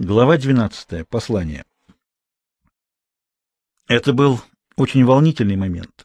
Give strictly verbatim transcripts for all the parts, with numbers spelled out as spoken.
Глава двенадцатая. Послание. Это был очень волнительный момент.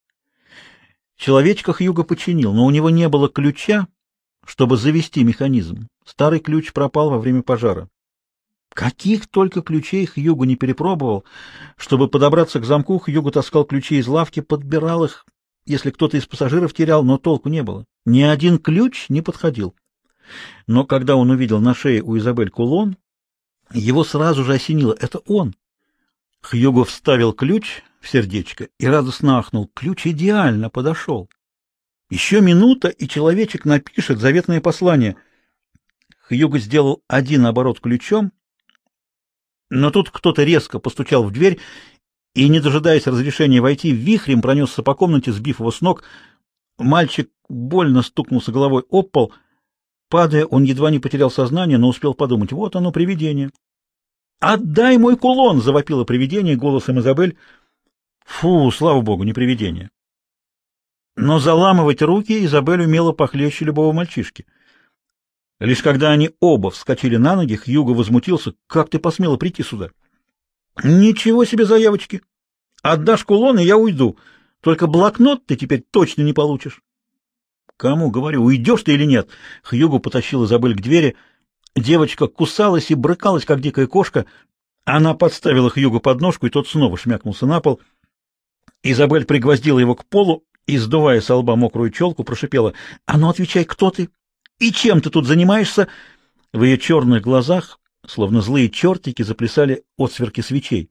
Человечка Хьюго починил, но у него не было ключа, чтобы завести механизм. Старый ключ пропал во время пожара. Каких только ключей Хьюго не перепробовал. Чтобы подобраться к замку, Хьюго таскал ключи из лавки, подбирал их, если кто-то из пассажиров терял, но толку не было. Ни один ключ не подходил. Но когда он увидел на шее у Изабель кулон, его сразу же осенило. Это он. Хьюго вставил ключ в сердечко и радостно ахнул. Ключ идеально подошел. Еще минута, и человечек напишет заветное послание. Хьюго сделал один оборот ключом, но тут кто-то резко постучал в дверь и, не дожидаясь разрешения войти, вихрем пронесся по комнате, сбив его с ног. Мальчик больно стукнулся головой об пол. Падая, он едва не потерял сознание, но успел подумать: вот оно, привидение. «Отдай мой кулон!» — завопило привидение голосом Изабель. Фу, слава богу, не привидение. Но заламывать руки Изабель умела похлеще любого мальчишки. Лишь когда они оба вскочили на ноги, Хьюго возмутился: «Как ты посмела прийти сюда?» «Ничего себе заявочки! Отдашь кулон, и я уйду. Только блокнот ты теперь точно не получишь». «Кому, говорю, уйдешь ты или нет?» Хьюго потащил Изабель к двери. Девочка кусалась и брыкалась, как дикая кошка. Она подставила Хьюго подножку, и тот снова шмякнулся на пол. Изабель пригвоздила его к полу и, сдувая со лба мокрую челку, прошипела: «А ну, отвечай, кто ты? И чем ты тут занимаешься?» В ее черных глазах, словно злые чертики, заплясали отсверки свечей.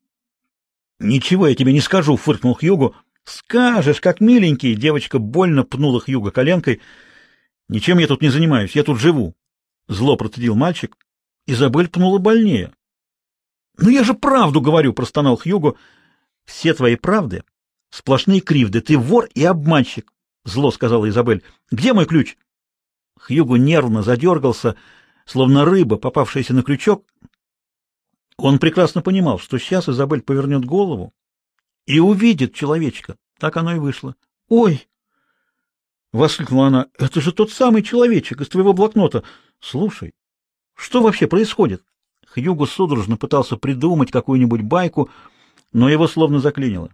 «Ничего я тебе не скажу», — фыркнул Хьюго. «Скажешь, как миленький!» — девочка больно пнула Хьюго коленкой. «Ничем я тут не занимаюсь, я тут живу», — зло процедил мальчик. Изабель пнула больнее. «Ну я же правду говорю!» — простонал Хьюго. «Все твои правды — сплошные кривды. Ты вор и обманщик!» — зло сказала Изабель. «Где мой ключ?» Хьюго нервно задергался, словно рыба, попавшаяся на крючок. Он прекрасно понимал, что сейчас Изабель повернет голову и увидит человечка. Так оно и вышло. «Ой!» — воскликнула она. «Это же тот самый человечек из твоего блокнота. Слушай, что вообще происходит?» Хьюго судорожно пытался придумать какую-нибудь байку, но его словно заклинило.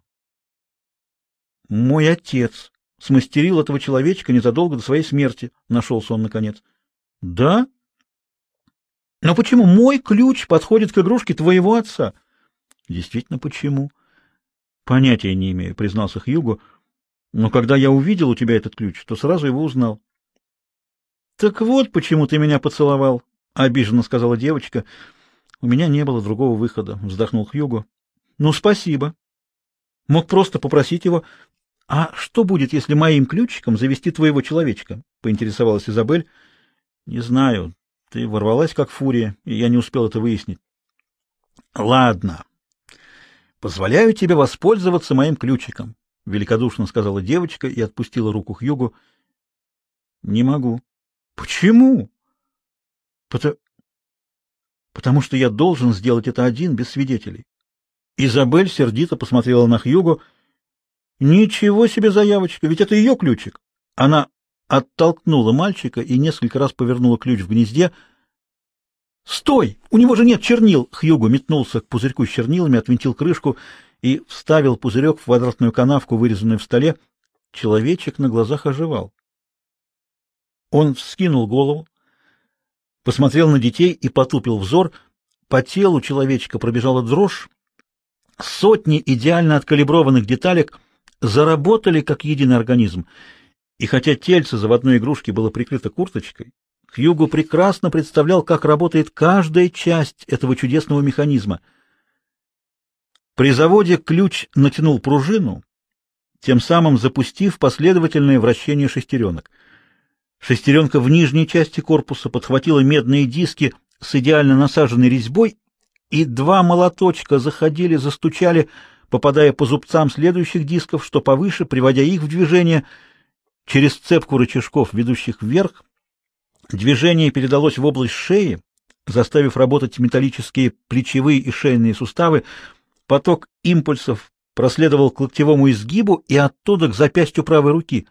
«Мой отец смастерил этого человечка незадолго до своей смерти», — нашелся он наконец. «Да? Но почему мой ключ подходит к игрушке твоего отца?» «Действительно, почему?» «Понятия не имею», — признался Хьюго. «Но когда я увидел у тебя этот ключ, то сразу его узнал». «Так вот почему ты меня поцеловал», — обиженно сказала девочка. «У меня не было другого выхода», — вздохнул Хьюго. «Ну, спасибо. Мог просто попросить его». «А что будет, если моим ключиком завести твоего человечка?» — поинтересовалась Изабель. «Не знаю. Ты ворвалась как фурия, и я не успел это выяснить». «Ладно. Позволяю тебе воспользоваться моим ключиком», — великодушно сказала девочка и отпустила руку Хьюго. «Не могу». «Почему?» «Потому... «Потому что я должен сделать это один, без свидетелей». Изабель сердито посмотрела на Хьюго. «Ничего себе заявочка, ведь это ее ключик». Она оттолкнула мальчика и несколько раз повернула ключ в гнезде. «Стой! У него же нет чернил!» Хьюго метнулся к пузырьку с чернилами, отвинтил крышку и вставил пузырек в квадратную канавку, вырезанную в столе. Человечек на глазах оживал. Он вскинул голову, посмотрел на детей и потупил взор. По телу человечка пробежала дрожь. Сотни идеально откалиброванных деталек заработали как единый организм. И хотя тельце заводной игрушки было прикрыто курточкой, Хьюго прекрасно представлял, как работает каждая часть этого чудесного механизма. При заводе ключ натянул пружину, тем самым запустив последовательное вращение шестеренок. Шестеренка в нижней части корпуса подхватила медные диски с идеально насаженной резьбой, и два молоточка заходили, застучали, попадая по зубцам следующих дисков, что повыше, приводя их в движение. Через цепку рычажков, ведущих вверх, движение передалось в область шеи, заставив работать металлические плечевые и шейные суставы. Поток импульсов проследовал к локтевому изгибу и оттуда к запястью правой руки.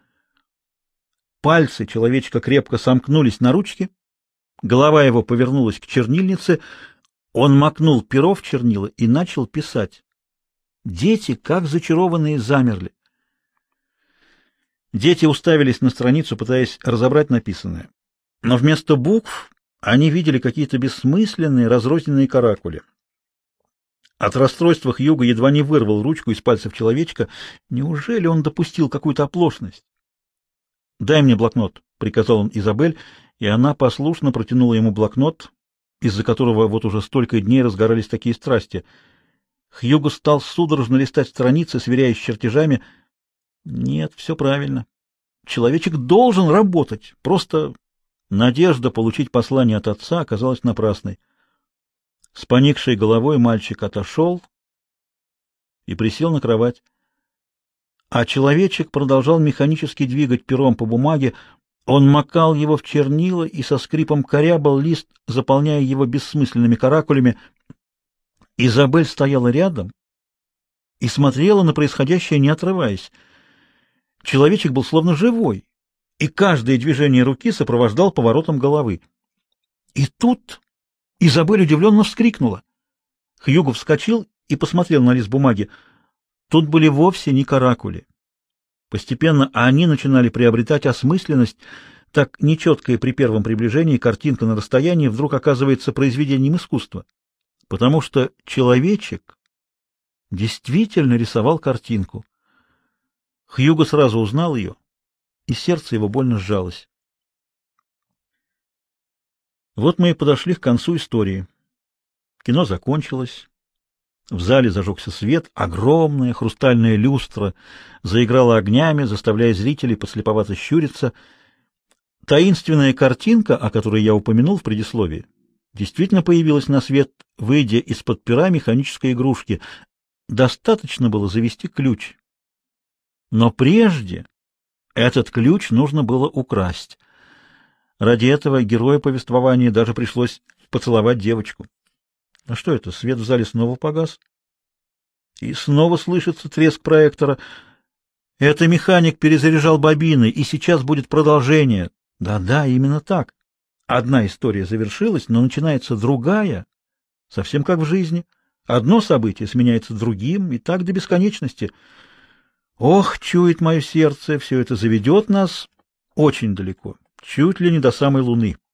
Пальцы человечка крепко сомкнулись на ручке, голова его повернулась к чернильнице, Он макнул перо в чернила и начал писать. Дети, как зачарованные, замерли. Дети уставились на страницу, пытаясь разобрать написанное. Но вместо букв они видели какие-то бессмысленные, разрозненные каракули. От расстройства Хьюго едва не вырвал ручку из пальцев человечка. Неужели он допустил какую-то оплошность? «Дай мне блокнот», — приказал он Изабель, и она послушно протянула ему блокнот, из-за которого вот уже столько дней разгорались такие страсти. Хьюго стал судорожно листать страницы, сверяясь с чертежами. Нет, все правильно. Человечек должен работать. Просто надежда получить послание от отца оказалась напрасной. С поникшей головой мальчик отошел и присел на кровать. А человечек продолжал механически двигать пером по бумаге. Он макал его в чернила и со скрипом корябал лист, заполняя его бессмысленными каракулями. Изабель стояла рядом и смотрела на происходящее, не отрываясь. Человечек был словно живой, и каждое движение руки сопровождал поворотом головы. И тут Изабель удивленно вскрикнула. Хьюго вскочил и посмотрел на лист бумаги. Тут были вовсе не каракули. Постепенно они начинали приобретать осмысленность. Так нечеткая при первом приближении картинка на расстоянии вдруг оказывается произведением искусства, потому что человечек действительно рисовал картинку. Хьюго сразу узнал ее, и сердце его больно сжалось. Вот мы и подошли к концу истории. Кино закончилось. В зале зажегся свет, огромная хрустальная люстра заиграла огнями, заставляя зрителей подслеповато щуриться. Таинственная картинка, о которой я упомянул в предисловии, действительно появилась на свет, выйдя из-под пера механической игрушки. Достаточно было завести ключ. Но прежде этот ключ нужно было украсть. Ради этого герою повествования даже пришлось поцеловать девочку. А что это? Свет в зале снова погас. И снова слышится треск проектора. Это механик перезаряжал бобины, и сейчас будет продолжение. Да-да, именно так. Одна история завершилась, но начинается другая, совсем как в жизни. Одно событие сменяется другим, и так до бесконечности. Ох, чует мое сердце, все это заведет нас очень далеко, чуть ли не до самой Луны.